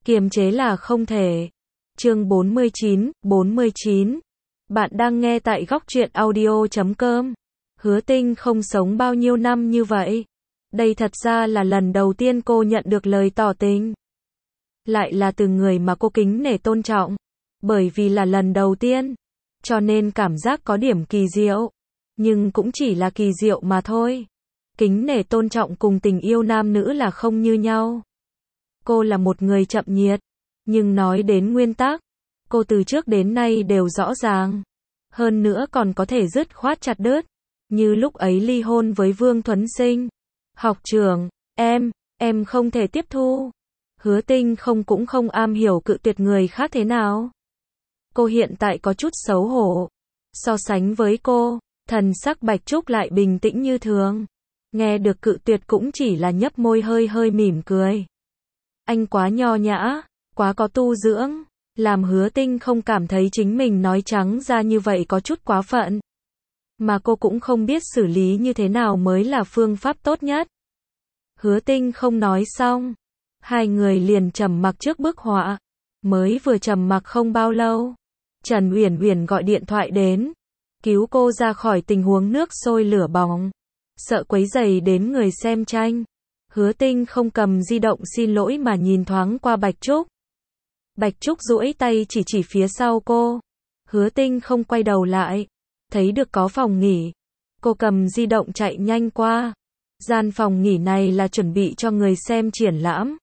Kiềm chế là không thể. Chương 49. Bạn đang nghe tại góc truyện audio.com. Hứa Tinh không sống bao nhiêu năm như vậy. Đây thật ra là lần đầu tiên cô nhận được lời tỏ tình. Lại là từ người mà cô kính nể tôn trọng. Bởi vì là lần đầu tiên, cho nên cảm giác có điểm kỳ diệu. Nhưng cũng chỉ là kỳ diệu mà thôi. Kính nể tôn trọng cùng tình yêu nam nữ là không như nhau. Cô là một người chậm nhiệt, nhưng nói đến nguyên tắc, cô từ trước đến nay đều rõ ràng. Hơn nữa còn có thể dứt khoát chặt đứt, như lúc ấy ly hôn với Vương Thuấn Sinh. Học trưởng, em không thể tiếp thu. Hứa Tinh cũng không am hiểu cự tuyệt người khác thế nào. Cô hiện tại có chút xấu hổ. So sánh với cô, thần sắc Bạch Trúc lại bình tĩnh như thường. Nghe được cự tuyệt cũng chỉ là nhấp môi hơi mỉm cười. Anh quá nho nhã, quá có tu dưỡng, làm Hứa Tinh không cảm thấy chính mình nói trắng ra như vậy có chút quá phận. Mà cô cũng không biết xử lý như thế nào mới là phương pháp tốt nhất. Hứa Tinh không nói xong, hai người liền trầm mặc trước bức họa. Mới vừa trầm mặc không bao lâu, Trần Uyển Uyển gọi điện thoại đến, cứu cô ra khỏi tình huống nước sôi lửa bỏng. Sợ quấy rầy đến người xem tranh, Hứa Tinh không cầm di động xin lỗi mà nhìn thoáng qua Bạch Trúc. Bạch Trúc duỗi tay chỉ phía sau cô. Hứa Tinh không quay đầu lại, thấy được có phòng nghỉ. Cô cầm di động chạy nhanh qua. Gian phòng nghỉ này là chuẩn bị cho người xem triển lãm.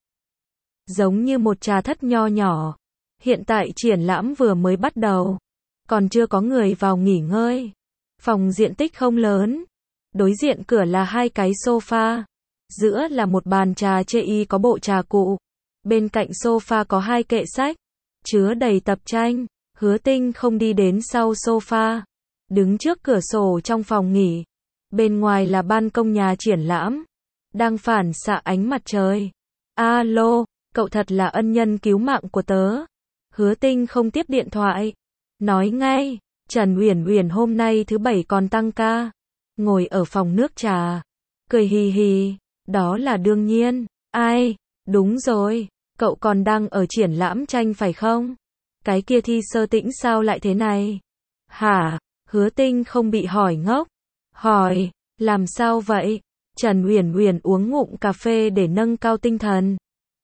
Giống như một trà thất nho nhỏ. Hiện tại triển lãm vừa mới bắt đầu, còn chưa có người vào nghỉ ngơi. Phòng diện tích không lớn. Đối diện cửa là hai cái sofa. Giữa là một bàn trà chê có bộ trà cụ. Bên cạnh sofa có hai kệ sách, chứa đầy tập tranh. Hứa Tinh không đi đến sau sofa, đứng trước cửa sổ trong phòng nghỉ. Bên ngoài là ban công nhà triển lãm, đang phản xạ ánh mặt trời. Alo, cậu thật là ân nhân cứu mạng của tớ. Hứa Tinh không tiếp điện thoại. Nói ngay, Trần Uyển Uyển hôm nay thứ bảy còn tăng ca. Ngồi ở phòng nước trà, cười hì hì. Đó là đương nhiên. Ai, đúng rồi, cậu còn đang ở triển lãm tranh phải không? Cái kia Thi Sơ Tĩnh sao lại thế này? Hả? Hứa Tinh không bị hỏi ngốc. Hỏi, làm sao vậy? Trần Uyển Uyển uống ngụm cà phê để nâng cao tinh thần.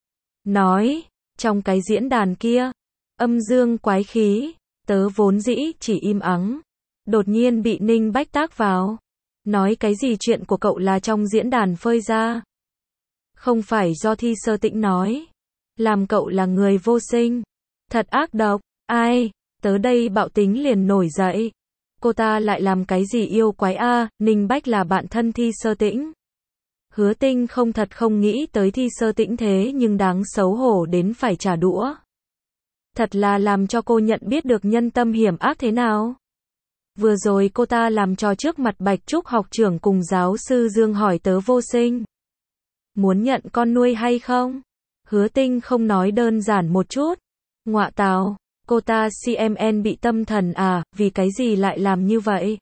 Nói, trong cái diễn đàn kia, âm dương quái khí, tớ vốn dĩ chỉ im ắng. Đột nhiên bị Ninh Bách tác vào. Nói cái gì chuyện của cậu là trong diễn đàn phơi ra. Không phải do Thi Sơ Tĩnh nói. Làm cậu là người vô sinh. Thật ác độc. Ai, tớ đây bạo tính liền nổi dậy. Cô ta lại làm cái gì yêu quái a? Ninh Bách là bạn thân Thi Sơ Tĩnh. Hứa Tinh không nghĩ tới Thi Sơ Tĩnh thế nhưng đáng xấu hổ đến phải trả đũa. Thật là làm cho cô nhận biết được nhân tâm hiểm ác thế nào. Vừa rồi cô ta làm trò trước mặt Bạch Trúc học trưởng cùng giáo sư Dương hỏi tớ vô sinh. Muốn nhận con nuôi hay không? Hứa Tinh không nói đơn giản một chút. Ngọa tào, cô ta CMN bị tâm thần à, vì cái gì lại làm như vậy?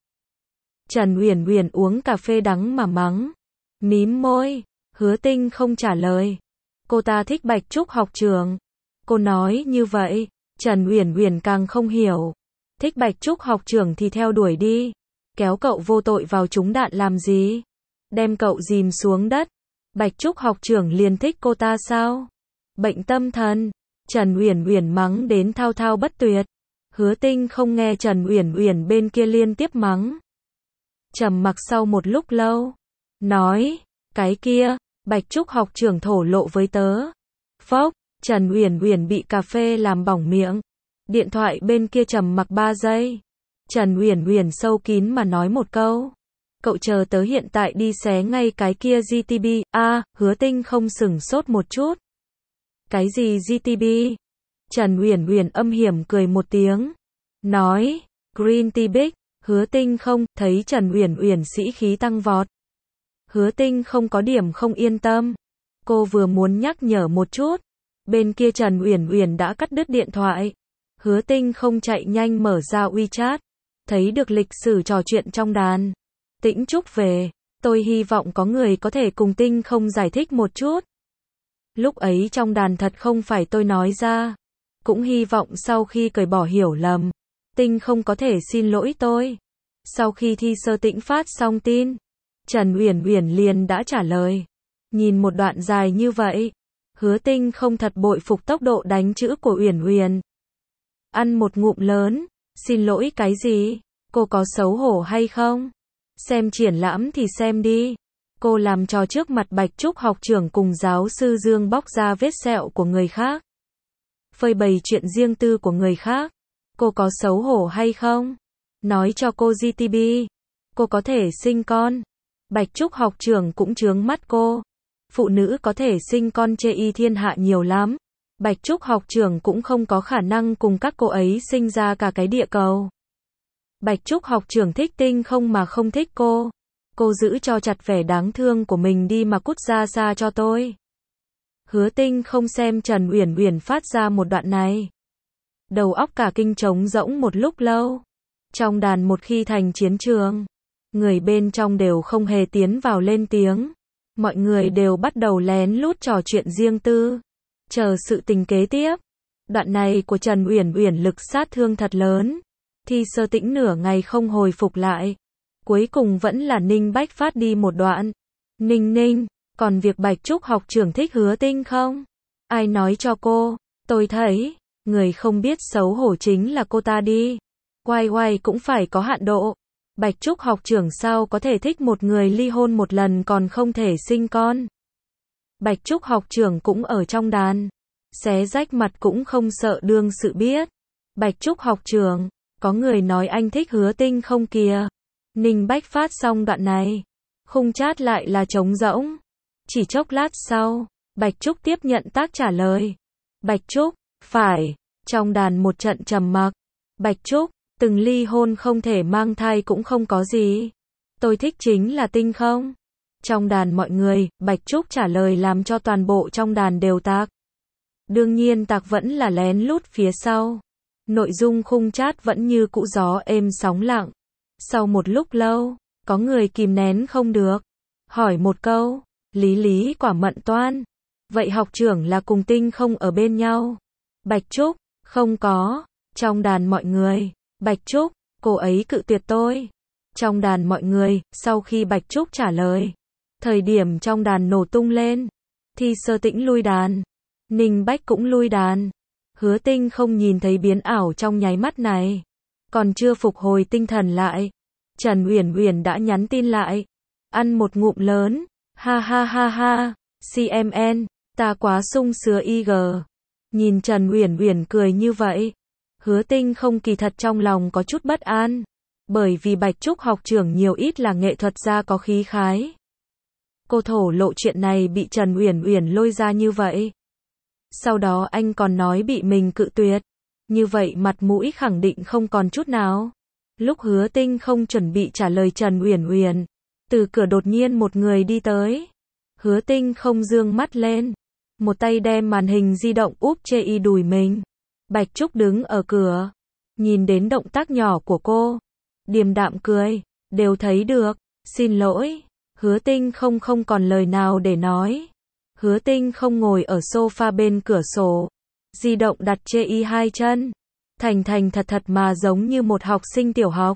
Trần Uyển Uyển uống cà phê đắng mà mắng. Mím môi, Hứa Tinh không trả lời. Cô ta thích Bạch Trúc học trưởng. Cô nói như vậy, Trần Uyển Uyển càng không hiểu. Thích Bạch Trúc học trưởng thì theo đuổi đi. Kéo cậu vô tội vào trúng đạn làm gì? Đem cậu dìm xuống đất. Bạch Trúc học trưởng liền thích cô ta sao? Bệnh tâm thần. Trần Uyển Uyển mắng đến thao thao bất tuyệt. Hứa Tinh không nghe Trần Uyển Uyển bên kia liên tiếp mắng. Trầm mặc sau một lúc lâu. Nói, cái kia, Bạch Trúc học trưởng thổ lộ với tớ. Phốc, Trần Uyển Uyển bị cà phê làm bỏng miệng. Điện thoại bên kia trầm mặc 3 giây. Trần Uyển Uyển sâu kín mà nói một câu. Cậu chờ tớ hiện tại đi xé ngay cái kia GTB. Hứa Tinh không sửng sốt một chút. Cái gì GTB? Trần Uyển Uyển âm hiểm cười một tiếng. Nói, Green Tea Big. Hứa Tinh không, thấy Trần Uyển Uyển sĩ khí tăng vọt. Hứa Tinh không có điểm không yên tâm. Cô vừa muốn nhắc nhở một chút. Bên kia Trần Uyển Uyển đã cắt đứt điện thoại. Hứa Tinh không chạy nhanh mở ra WeChat. Thấy được lịch sử trò chuyện trong đàn. Tĩnh Trúc về. Tôi hy vọng có người có thể cùng Tinh không giải thích một chút. Lúc ấy trong đàn thật không phải tôi nói ra. Cũng hy vọng sau khi cởi bỏ hiểu lầm, Tinh không có thể xin lỗi tôi. Sau khi Thi Sơ Tĩnh phát xong tin, Trần Uyển Uyển liền đã trả lời. Nhìn một đoạn dài như vậy, Hứa Tinh không thật bội phục tốc độ đánh chữ của Uyển Uyển. Ăn một ngụm lớn, xin lỗi cái gì? Cô có xấu hổ hay không? Xem triển lãm thì xem đi. Cô làm trò trước mặt Bạch Trúc học trưởng cùng giáo sư Dương bóc ra vết sẹo của người khác. Phơi bày chuyện riêng tư của người khác. Cô có xấu hổ hay không? Nói cho cô GTB. Cô có thể sinh con. Bạch Trúc học trưởng cũng trướng mắt cô. Phụ nữ có thể sinh con chê y thiên hạ nhiều lắm. Bạch Trúc học trưởng cũng không có khả năng cùng các cô ấy sinh ra cả cái địa cầu. Bạch Trúc học trưởng thích Tinh không mà không thích cô. Cô giữ cho chặt vẻ đáng thương của mình đi mà cút ra xa cho tôi. Hứa Tinh không xem Trần Uyển Uyển phát ra một đoạn này. Đầu óc cả kinh trống rỗng một lúc lâu. Trong đàn một khi thành chiến trường, người bên trong đều không hề tiến vào lên tiếng. Mọi người đều bắt đầu lén lút trò chuyện riêng tư. Chờ sự tình kế tiếp. Đoạn này của Trần Uyển Uyển lực sát thương thật lớn. Thi Sơ Tĩnh nửa ngày không hồi phục lại. Cuối cùng vẫn là Ninh Bách phát đi một đoạn. Ninh, còn việc Bạch Trúc học trưởng thích Hứa Tinh không? Ai nói cho cô? Tôi thấy, người không biết xấu hổ chính là cô ta đi. Oai cũng phải có hạn độ. Bạch Trúc học trưởng sao có thể thích một người ly hôn một lần còn không thể sinh con? Bạch Trúc học trưởng cũng ở trong đàn. Xé rách mặt cũng không sợ đương sự biết. Bạch Trúc học trưởng, có người nói anh thích Hứa Tinh không kìa. Ninh Bách phát xong đoạn này. Khung chat lại là trống rỗng. Chỉ chốc lát sau, Bạch Trúc tiếp nhận tác trả lời. Bạch Trúc, phải. Trong đàn một trận trầm mặc. Bạch Trúc, từng ly hôn không thể mang thai cũng không có gì. Tôi thích chính là Tinh không. Trong đàn mọi người, Bạch Trúc trả lời làm cho toàn bộ trong đàn đều tạc. Đương nhiên tạc vẫn là lén lút phía sau. Nội dung khung chat vẫn như cũ gió êm sóng lặng. Sau một lúc lâu, có người kìm nén không được. Hỏi một câu, Lý quả mận toan. Vậy học trưởng là cùng Tinh không ở bên nhau? Bạch Trúc, không có. Trong đàn mọi người, Bạch Trúc, cô ấy cự tuyệt tôi. Trong đàn mọi người, sau khi Bạch Trúc trả lời, thời điểm trong đàn nổ tung lên. Thi Sơ Tĩnh lui đàn. Ninh Bách cũng lui đàn. Hứa Tinh không nhìn thấy biến ảo trong nháy mắt này. Còn chưa phục hồi tinh thần lại. Trần Uyển Uyển đã nhắn tin lại. Ăn một ngụm lớn. Ha. CMN, ta quá sung sướng IG. Nhìn Trần Uyển Uyển cười như vậy. Hứa Tinh không kỳ thật trong lòng có chút bất an. Bởi vì Bạch Trúc học trưởng nhiều ít là nghệ thuật gia có khí khái. Cô thổ lộ chuyện này bị Trần Uyển Uyển lôi ra như vậy. Sau đó anh còn nói bị mình cự tuyệt. Như vậy mặt mũi khẳng định không còn chút nào. Lúc Hứa Tinh không chuẩn bị trả lời Trần Uyển Uyển, từ cửa đột nhiên một người đi tới. Hứa Tinh không dương mắt lên, một tay đem màn hình di động úp chê y đùi mình. Bạch Trúc đứng ở cửa, nhìn đến động tác nhỏ của cô, điềm đạm cười, đều thấy được, xin lỗi. Hứa Tinh không còn lời nào để nói. Hứa Tinh không ngồi ở sofa bên cửa sổ, di động đặt chê y hai chân, thành thật mà giống như một học sinh tiểu học.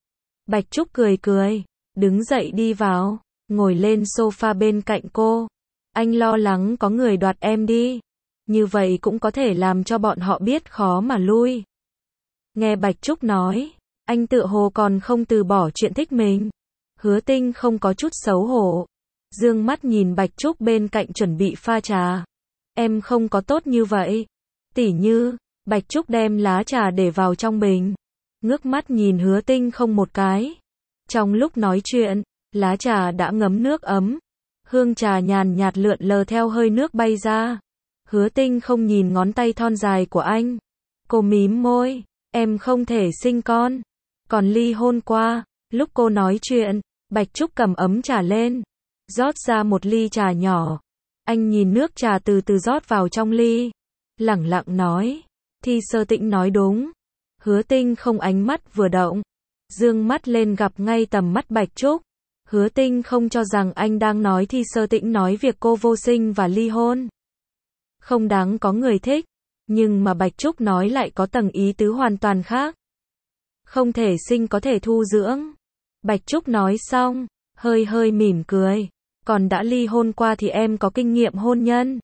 Bạch Trúc cười, đứng dậy đi vào, ngồi lên sofa bên cạnh cô. Anh lo lắng có người đoạt em đi. Như vậy cũng có thể làm cho bọn họ biết khó mà lui. Nghe Bạch Trúc nói, anh tựa hồ còn không từ bỏ chuyện thích mình. Hứa Tinh không có chút xấu hổ. Dương mắt nhìn Bạch Trúc bên cạnh chuẩn bị pha trà. Em không có tốt như vậy. Tỉ như, Bạch Trúc đem lá trà để vào trong bình. Ngước mắt nhìn Hứa Tinh không một cái. Trong lúc nói chuyện, lá trà đã ngấm nước ấm. Hương trà nhàn nhạt lượn lờ theo hơi nước bay ra. Hứa Tinh không nhìn ngón tay thon dài của anh. Cô mím môi. Em không thể sinh con. Còn ly hôn qua. Lúc cô nói chuyện, Bạch Trúc cầm ấm trà lên. Rót ra một ly trà nhỏ. Anh nhìn nước trà từ từ rót vào trong ly. Lẳng lặng nói. Thi Sơ Tĩnh nói đúng. Hứa Tinh không ánh mắt vừa động. Dương mắt lên gặp ngay tầm mắt Bạch Trúc. Hứa Tinh không cho rằng anh đang nói Thi Sơ Tĩnh nói việc cô vô sinh và ly hôn. không đáng có người thích. Nhưng mà Bạch Trúc nói lại có tầng ý tứ hoàn toàn khác. Không thể sinh có thể thu dưỡng. Bạch Trúc nói xong, hơi hơi mỉm cười. Còn đã ly hôn qua thì em có kinh nghiệm hôn nhân.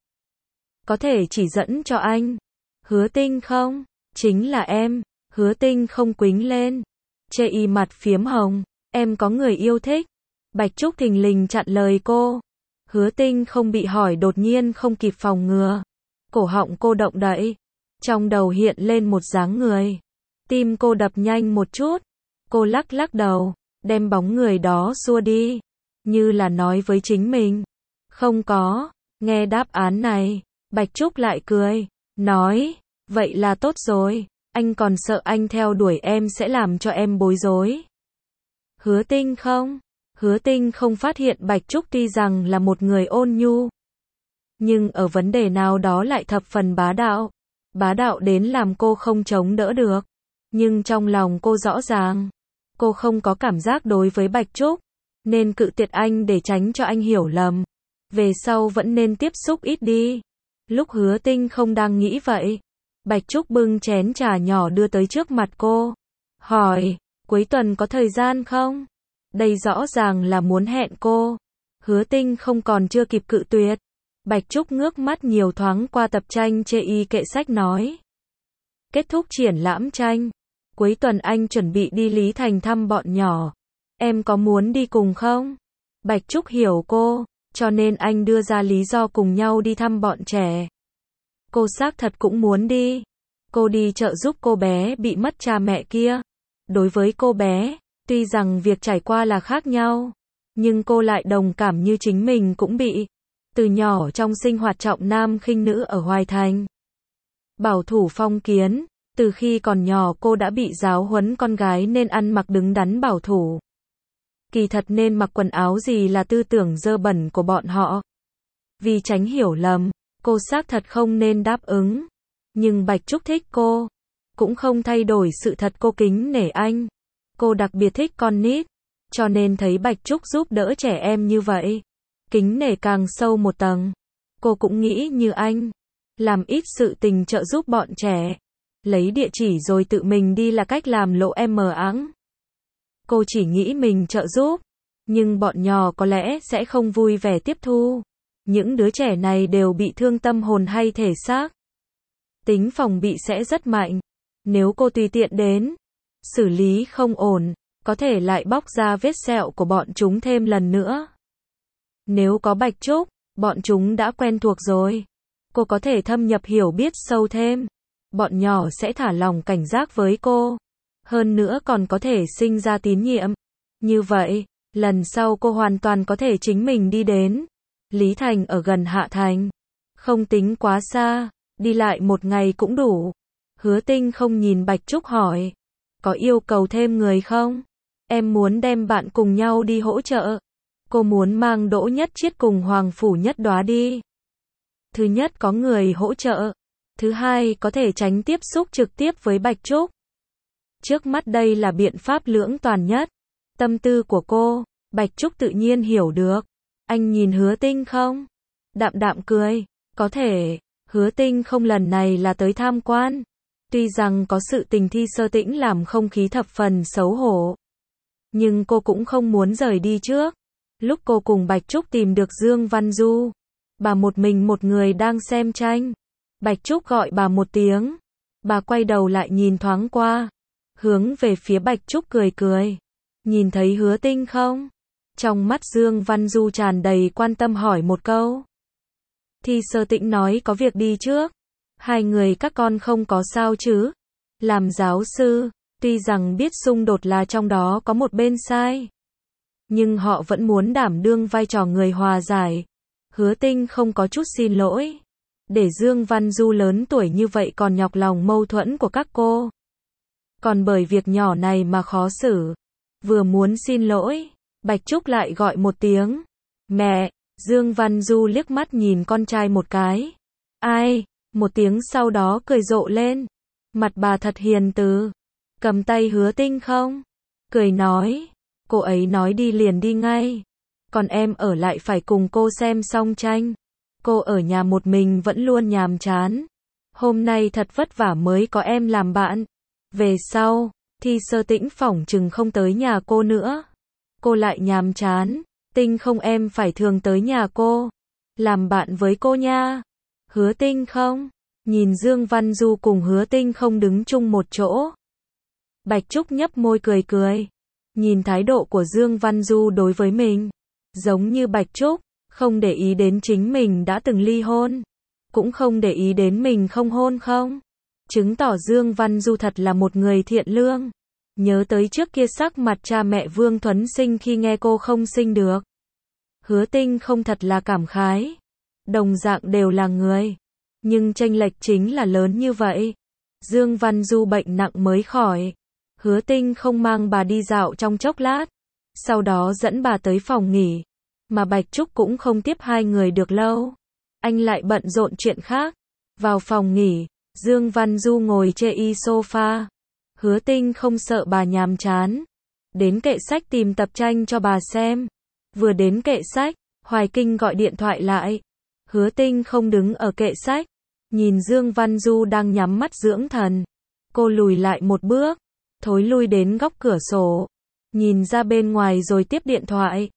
Có thể chỉ dẫn cho anh. Hứa Tinh không? Chính là em. Hứa Tinh không quính lên. Chê y mặt phiếm hồng. Em có người yêu thích. Bạch Trúc thình lình chặn lời cô. Hứa Tinh không bị hỏi đột nhiên không kịp phòng ngừa. Cổ họng cô động đậy. Trong đầu hiện lên một dáng người. Tim cô đập nhanh một chút. Cô lắc lắc đầu, đem bóng người đó xua đi. Như là nói với chính mình. Không có. Nghe đáp án này, Bạch Trúc lại cười. Nói, vậy là tốt rồi. Anh còn sợ anh theo đuổi em sẽ làm cho em bối rối. Hứa Tinh không? Hứa Tinh không phát hiện Bạch Trúc tuy rằng là một người ôn nhu. Nhưng ở vấn đề nào đó lại thập phần bá đạo. Bá đạo đến làm cô không chống đỡ được. Nhưng trong lòng cô rõ ràng. Cô không có cảm giác đối với Bạch Trúc. Nên cự tuyệt anh để tránh cho anh hiểu lầm. Về sau vẫn nên tiếp xúc ít đi. Lúc Hứa Tinh không đang nghĩ vậy. Bạch Trúc bưng chén trà nhỏ đưa tới trước mặt cô. Hỏi, cuối tuần có thời gian không? Đây rõ ràng là muốn hẹn cô. Hứa Tinh không còn chưa kịp cự tuyệt. Bạch Trúc ngước mắt nhiều thoáng qua tập tranh chê y kệ sách nói. Kết thúc triển lãm tranh. Cuối tuần anh chuẩn bị đi Lý Thành thăm bọn nhỏ. Em có muốn đi cùng không? Bạch Trúc hiểu cô, cho nên anh đưa ra lý do cùng nhau đi thăm bọn trẻ. Cô xác thật cũng muốn đi. Cô đi trợ giúp cô bé bị mất cha mẹ kia. Đối với cô bé, tuy rằng việc trải qua là khác nhau, nhưng cô lại đồng cảm như chính mình cũng bị. Từ nhỏ trong sinh hoạt trọng nam khinh nữ ở Hoài Thành. Bảo thủ phong kiến, từ khi còn nhỏ cô đã bị giáo huấn con gái nên ăn mặc đứng đắn bảo thủ. Kỳ thật nên mặc quần áo gì là tư tưởng dơ bẩn của bọn họ. Vì tránh hiểu lầm, cô xác thật không nên đáp ứng. Nhưng Bạch Trúc thích cô. Cũng không thay đổi sự thật cô kính nể anh. Cô đặc biệt thích con nít. Cho nên thấy Bạch Trúc giúp đỡ trẻ em như vậy. Kính nể càng sâu một tầng. Cô cũng nghĩ như anh. Làm ít sự tình trợ giúp bọn trẻ. Lấy địa chỉ rồi tự mình đi là cách làm lộ em mờ áng. Cô chỉ nghĩ mình trợ giúp. Nhưng bọn nhỏ có lẽ sẽ không vui vẻ tiếp thu. Những đứa trẻ này đều bị thương tâm hồn hay thể xác. Tính phòng bị sẽ rất mạnh. Nếu cô tùy tiện đến, xử lý không ổn, có thể lại bóc ra vết sẹo của bọn chúng thêm lần nữa. Nếu có Bạch Trúc, bọn chúng đã quen thuộc rồi. Cô có thể thâm nhập hiểu biết sâu thêm. Bọn nhỏ sẽ thả lòng cảnh giác với cô. Hơn nữa còn có thể sinh ra tín nhiệm. Như vậy, lần sau cô hoàn toàn có thể chính mình đi đến. Lý Thành ở gần Hạ Thành. Không tính quá xa, đi lại một ngày cũng đủ. Hứa Tinh không nhìn Bạch Trúc hỏi. Có yêu cầu thêm người không? Em muốn đem bạn cùng nhau đi hỗ trợ. Cô muốn mang Đỗ Nhất Chiết cùng Hoàng Phủ Nhất Đóa đi. Thứ nhất có người hỗ trợ. Thứ hai có thể tránh tiếp xúc trực tiếp với Bạch Trúc. Trước mắt đây là biện pháp lưỡng toàn nhất. Tâm tư của cô, Bạch Trúc tự nhiên hiểu được. Anh nhìn Hứa Tinh không? Đạm đạm cười. Có thể, Hứa Tinh không lần này là tới tham quan. Tuy rằng có sự tình Thi Sơ Tĩnh làm không khí thập phần xấu hổ. Nhưng cô cũng không muốn rời đi trước. Lúc cô cùng Bạch Trúc tìm được Dương Văn Du. Bà một mình một người đang xem tranh. Bạch Trúc gọi bà một tiếng. Bà quay đầu lại nhìn thoáng qua. Hướng về phía Bạch Trúc cười cười. Nhìn thấy Hứa Tinh không? Trong mắt Dương Văn Du tràn đầy quan tâm hỏi một câu. Thi Sơ Tĩnh nói có việc đi trước. Hai người các con không có sao chứ? Làm giáo sư, tuy rằng biết xung đột là trong đó có một bên sai. Nhưng họ vẫn muốn đảm đương vai trò người hòa giải. Hứa Tinh không có chút xin lỗi. Để Dương Văn Du lớn tuổi như vậy còn nhọc lòng mâu thuẫn của các cô. Còn bởi việc nhỏ này mà khó xử. Vừa muốn xin lỗi, Bạch Trúc lại gọi một tiếng. Mẹ, Dương Văn Du liếc mắt nhìn con trai một cái. Ai? Một tiếng sau đó cười rộ lên. Mặt bà thật hiền từ. Cầm tay Hứa Tinh không? Cười nói. Cô ấy nói đi liền đi ngay. Còn em ở lại phải cùng cô xem xong tranh. Cô ở nhà một mình vẫn luôn nhàm chán. Hôm nay thật vất vả mới có em làm bạn. Về sau, Thi Sơ Tĩnh phỏng chừng không tới nhà cô nữa. Cô lại nhàm chán. Tinh không, em phải thường tới nhà cô. Làm bạn với cô nha. Hứa Tinh không? Nhìn Dương Văn Du cùng Hứa Tinh không đứng chung một chỗ. Bạch Trúc nhấp môi cười cười. Nhìn thái độ của Dương Văn Du đối với mình. Giống như Bạch Trúc, không để ý đến chính mình đã từng ly hôn. Cũng không để ý đến mình không hôn không. Chứng tỏ Dương Văn Du thật là một người thiện lương. Nhớ tới trước kia sắc mặt cha mẹ Vương Thuấn Sinh khi nghe cô không sinh được. Hứa Tinh không thật là cảm khái. Đồng dạng đều là người. Nhưng chênh lệch chính là lớn như vậy. Dương Văn Du bệnh nặng mới khỏi. Hứa Tinh không mang bà đi dạo trong chốc lát. Sau đó dẫn bà tới phòng nghỉ. Mà Bạch Trúc cũng không tiếp hai người được lâu. Anh lại bận rộn chuyện khác. Vào phòng nghỉ, Dương Văn Du ngồi trên sofa. Hứa Tinh không sợ bà nhàm chán. Đến kệ sách tìm tập tranh cho bà xem. Vừa đến kệ sách, Hoài Kinh gọi điện thoại lại. Hứa Tinh không đứng ở kệ sách. Nhìn Dương Văn Du đang nhắm mắt dưỡng thần. Cô lùi lại một bước. Thối lui đến góc cửa sổ. Nhìn ra bên ngoài rồi tiếp điện thoại.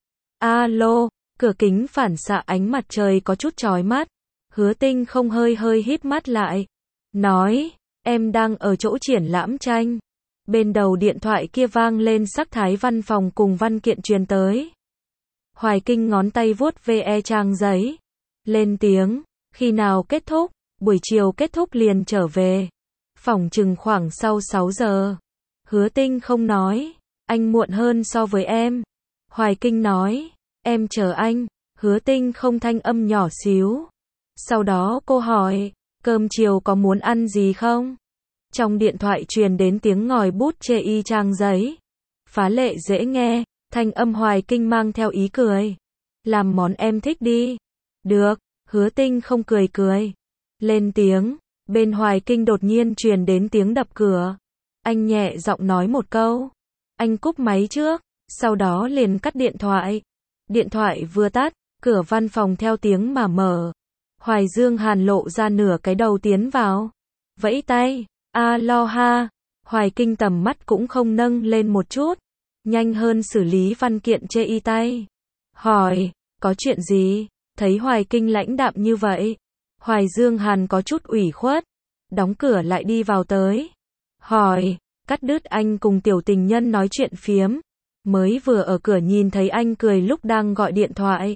Alo, cửa kính phản xạ ánh mặt trời có chút chói mắt. Hứa Tinh không hơi hơi híp mắt lại. Nói, em đang ở chỗ triển lãm tranh. Bên đầu điện thoại kia vang lên sắc thái văn phòng cùng văn kiện truyền tới. Hoài Kinh ngón tay vuốt ve trang giấy. Lên tiếng, khi nào kết thúc? Buổi chiều kết thúc liền trở về. Phỏng chừng khoảng sau 6 giờ. Hứa Tinh không nói, anh muộn hơn so với em. Hoài Kinh nói, em chờ anh. Hứa Tinh không thanh âm nhỏ xíu. Sau đó cô hỏi, cơm chiều có muốn ăn gì không? Trong điện thoại truyền đến tiếng ngòi bút trên trang giấy. Phá lệ dễ nghe, thanh âm Hoài Kinh mang theo ý cười. Làm món em thích đi. Được, Hứa Tinh không cười cười. Lên tiếng, bên Hoài Kinh đột nhiên truyền đến tiếng đập cửa. Anh nhẹ giọng nói một câu. Anh cúp máy trước, sau đó liền cắt điện thoại. Điện thoại vừa tắt, cửa văn phòng theo tiếng mà mở. Hoài Dương Hàn lộ ra nửa cái đầu tiến vào. Vẫy tay, aloha. Hoài Kinh tầm mắt cũng không nâng lên một chút. Nhanh hơn xử lý văn kiện trên tay. Hỏi, có chuyện gì? Thấy Hoài Kinh lãnh đạm như vậy. Hoài Dương Hàn có chút ủy khuất. Đóng cửa lại đi vào tới. Hỏi, cắt đứt anh cùng tiểu tình nhân nói chuyện phiếm. Mới vừa ở cửa nhìn thấy anh cười lúc đang gọi điện thoại.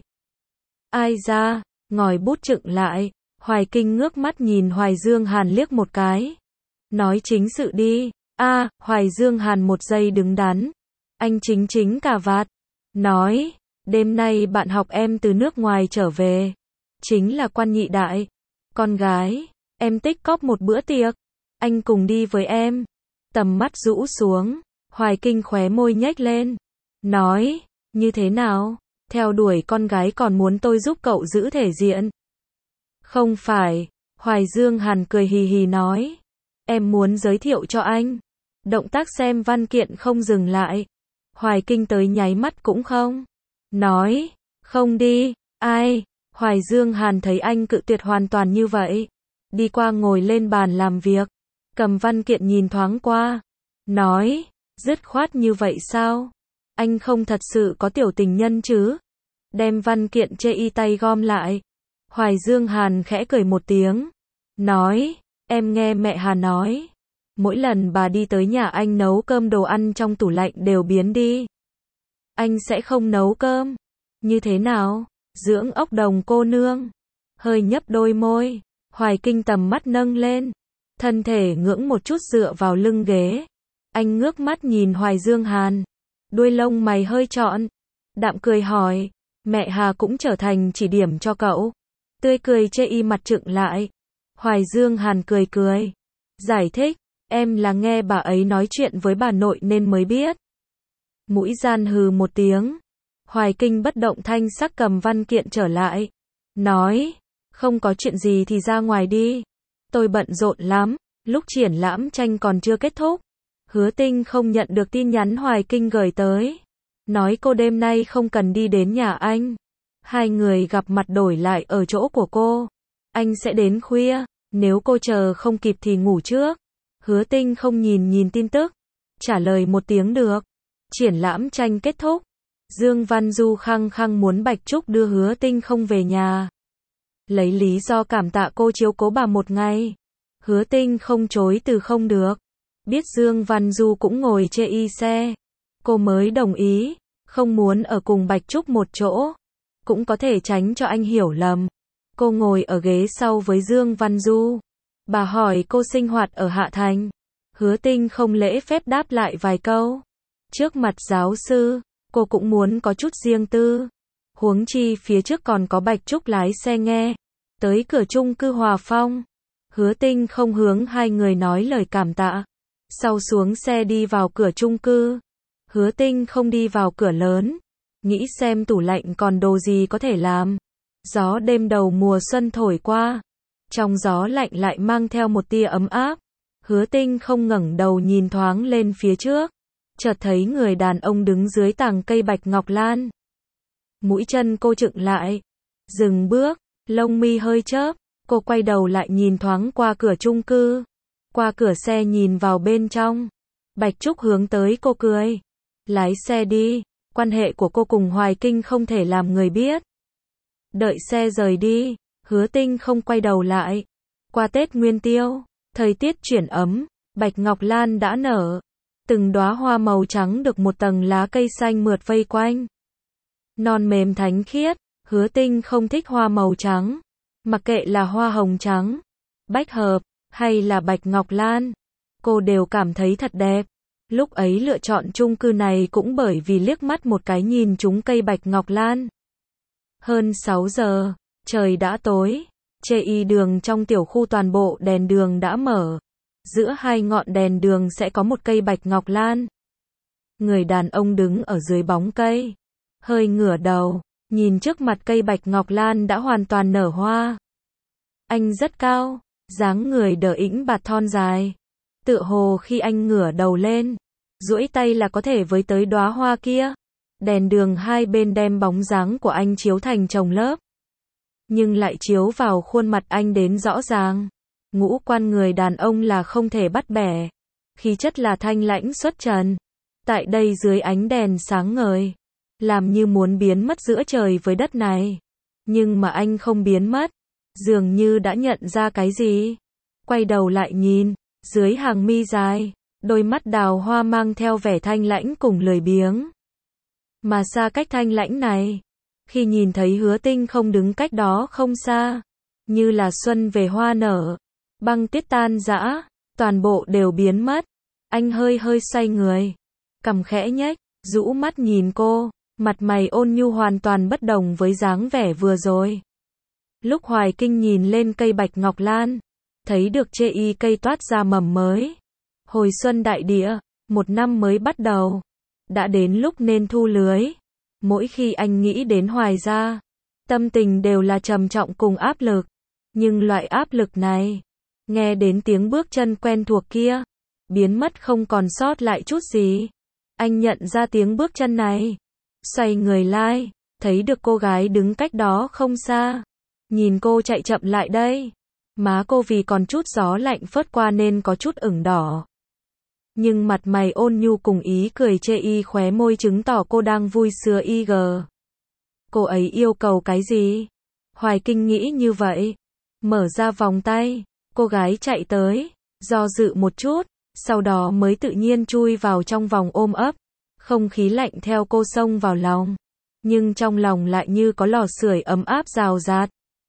Ai ra, ngòi bút chựng lại. Hoài Kinh ngước mắt nhìn Hoài Dương Hàn liếc một cái. Nói chính sự đi. Hoài Dương Hàn một giây đứng đắn. Anh chính cà vạt. Nói, đêm nay bạn học em từ nước ngoài trở về. Chính là Quan Nhị Đại. Con gái, em tích cóp một bữa tiệc. Anh cùng đi với em. Tầm mắt rũ xuống. Hoài Kinh khóe môi nhếch lên. Nói, như thế nào? Theo đuổi con gái còn muốn tôi giúp cậu giữ thể diện? Không phải. Hoài Dương Hàn cười hì hì nói. Em muốn giới thiệu cho anh. Động tác xem văn kiện không dừng lại. Hoài Kinh tới nháy mắt cũng không. Nói, không đi. Ai? Hoài Dương Hàn thấy anh cự tuyệt hoàn toàn như vậy. Đi qua ngồi lên bàn làm việc. Cầm văn kiện nhìn thoáng qua. Nói, dứt khoát như vậy sao? Anh không thật sự có tiểu tình nhân chứ? Đem văn kiện trên tay gom lại. Hoài Dương Hàn khẽ cười một tiếng. Nói, em nghe mẹ Hà nói. Mỗi lần bà đi tới nhà anh nấu cơm đồ ăn trong tủ lạnh đều biến đi. Anh sẽ không nấu cơm. Như thế nào? Dưỡng ốc đồng cô nương. Hơi nhấp đôi môi. Hoài Kinh tầm mắt nâng lên. Thân thể ngưỡng một chút dựa vào lưng ghế. Anh ngước mắt nhìn Hoài Dương Hàn. Đuôi lông mày hơi trọn. Đạm cười hỏi. Mẹ Hà cũng trở thành chỉ điểm cho cậu. Tươi cười chê mặt trựng lại. Hoài Dương Hàn cười cười. Giải thích. Em là nghe bà ấy nói chuyện với bà nội nên mới biết. Mũi gian hừ một tiếng. Hoài Kinh bất động thanh sắc cầm văn kiện trở lại. Nói. Không có chuyện gì thì ra ngoài đi. Tôi bận rộn lắm. Lúc triển lãm tranh còn chưa kết thúc. Hứa Tinh không nhận được tin nhắn Hoài Kinh gửi tới. Nói cô đêm nay không cần đi đến nhà anh. Hai người gặp mặt đổi lại ở chỗ của cô. Anh sẽ đến khuya, nếu cô chờ không kịp thì ngủ trước. Hứa Tinh không nhìn tin tức, trả lời một tiếng được. Triển lãm tranh kết thúc. Dương Văn Du khăng khăng muốn Bạch Trúc đưa Hứa Tinh không về nhà. Lấy lý do cảm tạ cô chiếu cố bà một ngày. Hứa Tinh không chối từ không được. Biết Dương Văn Du cũng ngồi chê y xe. Cô mới đồng ý, không muốn ở cùng Bạch Trúc một chỗ. Cũng có thể tránh cho anh hiểu lầm. Cô ngồi ở ghế sau với Dương Văn Du. Bà hỏi cô sinh hoạt ở Hạ Thành. Hứa Tinh không lễ phép đáp lại vài câu. Trước mặt giáo sư, cô cũng muốn có chút riêng tư. Huống chi phía trước còn có Bạch Trúc lái xe nghe. Tới cửa chung cư Hòa Phong. Hứa Tinh không hướng hai người nói lời cảm tạ. Sau xuống xe đi vào cửa chung cư. Hứa Tinh không đi vào cửa lớn. Nghĩ xem tủ lạnh còn đồ gì có thể làm. Gió đêm đầu mùa xuân thổi qua. Trong gió lạnh lại mang theo một tia ấm áp. Hứa Tinh không ngẩng đầu nhìn thoáng lên phía trước. Chợt thấy người đàn ông đứng dưới tàng cây bạch ngọc lan. Mũi chân cô chựng lại. Dừng bước, lông mi hơi chớp. Cô quay đầu lại nhìn thoáng qua cửa chung cư. Qua cửa xe nhìn vào bên trong. Bạch Trúc hướng tới cô cười. Lái xe đi, quan hệ của cô cùng Hoài Kinh không thể làm người biết. Đợi xe rời đi, Hứa Tinh không quay đầu lại. Qua Tết Nguyên Tiêu, thời tiết chuyển ấm, bạch ngọc lan đã nở. Từng đóa hoa màu trắng được một tầng lá cây xanh mượt vây quanh. Non mềm thánh khiết, Hứa Tinh không thích hoa màu trắng. Mặc kệ là hoa hồng trắng, bách hợp, hay là bạch ngọc lan, cô đều cảm thấy thật đẹp. Lúc ấy lựa chọn chung cư này cũng bởi vì liếc mắt một cái nhìn trúng cây bạch ngọc lan. Hơn 6 giờ, trời đã tối. Chê y đường trong tiểu khu toàn bộ đèn đường đã mở. Giữa hai ngọn đèn đường sẽ có một cây bạch ngọc lan. Người đàn ông đứng ở dưới bóng cây. Hơi ngửa đầu, nhìn trước mặt cây bạch ngọc lan đã hoàn toàn nở hoa. Anh rất cao, dáng người đờ ĩnh bạt thon dài. Tựa hồ khi anh ngửa đầu lên, duỗi tay là có thể với tới đóa hoa kia. Đèn đường hai bên đem bóng dáng của anh chiếu thành chồng lớp. Nhưng lại chiếu vào khuôn mặt anh đến rõ ràng. Ngũ quan người đàn ông là không thể bắt bẻ. Khí chất là thanh lãnh xuất trần. Tại đây dưới ánh đèn sáng ngời, làm như muốn biến mất giữa trời với đất này. Nhưng mà anh không biến mất. Dường như đã nhận ra cái gì. Quay đầu lại nhìn, dưới hàng mi dài, đôi mắt đào hoa mang theo vẻ thanh lãnh cùng lười biếng. Mà xa cách thanh lãnh này, khi nhìn thấy Hứa Tinh không đứng cách đó không xa, như là xuân về hoa nở, băng tuyết tan rã, toàn bộ đều biến mất. Anh hơi xoay người, cằm khẽ nhếch, rũ mắt nhìn cô, mặt mày ôn nhu hoàn toàn bất đồng với dáng vẻ vừa rồi. Lúc Hoài Kinh nhìn lên cây bạch ngọc lan, thấy được chê y cây toát ra mầm mới. Hồi xuân đại địa, một năm mới bắt đầu. Đã đến lúc nên thu lưới. Mỗi khi anh nghĩ đến Hoài gia, tâm tình đều là trầm trọng cùng áp lực. Nhưng loại áp lực này, nghe đến tiếng bước chân quen thuộc kia, biến mất không còn sót lại chút gì. Anh nhận ra tiếng bước chân này. Xoay người lại, thấy được cô gái đứng cách đó không xa. Nhìn cô chạy chậm lại đây. Má cô vì còn chút gió lạnh phớt qua nên có chút ửng đỏ. Nhưng mặt mày ôn nhu cùng ý cười chê y khóe môi chứng tỏ cô đang vui sướng y gờ. Cô ấy yêu cầu cái gì? Hoài Kinh nghĩ như vậy. Mở ra vòng tay, cô gái chạy tới, do dự một chút, sau đó mới tự nhiên chui vào trong vòng ôm ấp. Không khí lạnh theo cô xông vào lòng. Nhưng trong lòng lại như có lò sưởi ấm áp rào rạt.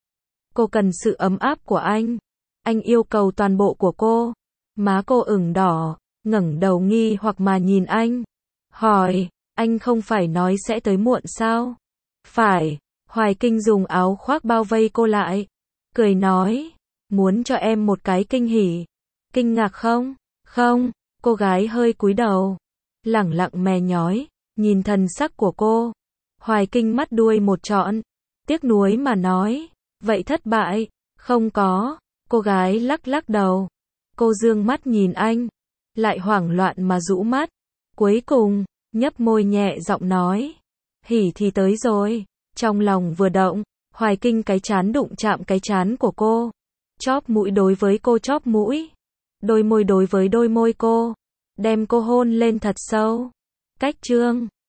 Cô cần sự ấm áp của anh. Anh yêu cầu toàn bộ của cô. Má cô ửng đỏ, ngẩng đầu nghi hoặc mà nhìn anh. Hỏi, anh không phải nói sẽ tới muộn sao? Phải. Hoài Kinh dùng áo khoác bao vây cô lại. Cười nói, muốn cho em một cái kinh hỉ. Kinh ngạc không? Không. Cô gái hơi cúi đầu, lẳng lặng mè nhói, nhìn thần sắc của cô. Hoài Kinh mắt đuôi một trọn, tiếc nuối mà nói, vậy thất bại? Không có. Cô gái lắc lắc đầu. Cô dương mắt nhìn anh, lại hoảng loạn mà rũ mắt. Cuối cùng, nhấp môi nhẹ giọng nói, hỉ thì tới rồi. Trong lòng vừa động, Hoài Kinh cái chán đụng chạm cái chán của cô. Chóp mũi đối với cô chóp mũi. Đôi môi đối với đôi môi cô. Đem cô hôn lên thật sâu. Cách chương